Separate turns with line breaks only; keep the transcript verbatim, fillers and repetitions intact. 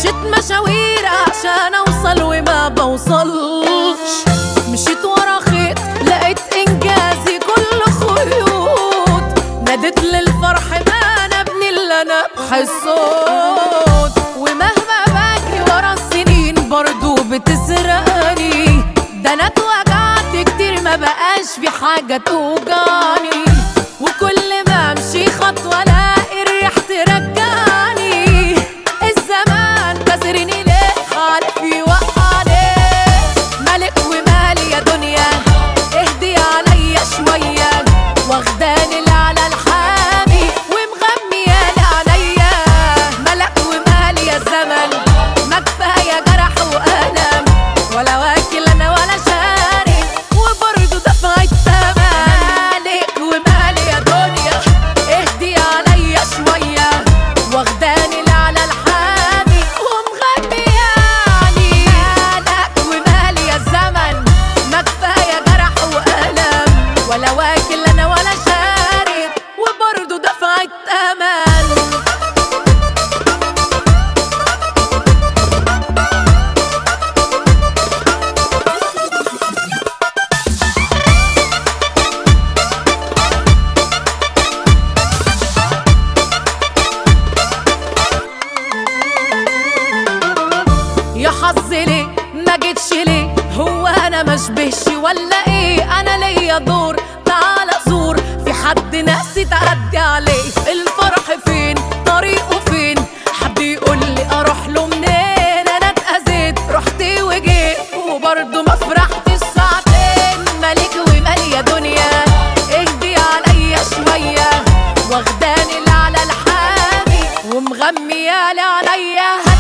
مشيت مشاوير عشان اوصل وما بوصلش، مشيت ورا خيط لقيت انجازي كله خيوط، ناديت للفرح ما انا ابني اللي انا بحسود، ومهما بجري ورا السنين برضو بتسرقني، ده انا اتوجعت كتير ما بقاش في حاجة توجعني، وكل ما امشي خطوة الاقي الريح ترجعني، الزمان كسرني ليه عارف يوقعني، ملك ومالي يا دنيا اهدي عليا شوية، واخداني لعلى الحامي ومغميالي عليا، ملك ومالي يا زمن ما كفاية جرح وألم، ولا واكل انا ولا شاري وبرضه دفع الثمن، مالك ومالي يا دنيا اهدي عليا شوية، واخداني لعلى الحامي ومغمياني، مالك ومالي يا زمن ما كفاية جرح وألم، ولا واكل انا ولا شاري وبرضه دفع الثمن. يا حظي ليه ما جيتش ليه، هو انا مشبهش ولا ايه، انا ليا دور تعال زور، في حد ناسي تعدي عليه، الفرح فين طريقه فين، حد يقول لي اروح له منين، انا اتأذيت رحت وجيت وبرضه ما فرحتش ساعتين، مالك ومالي يا دنيا اهدي عليا شوية، واخداني لعلى الحامي ومغميالي عليا.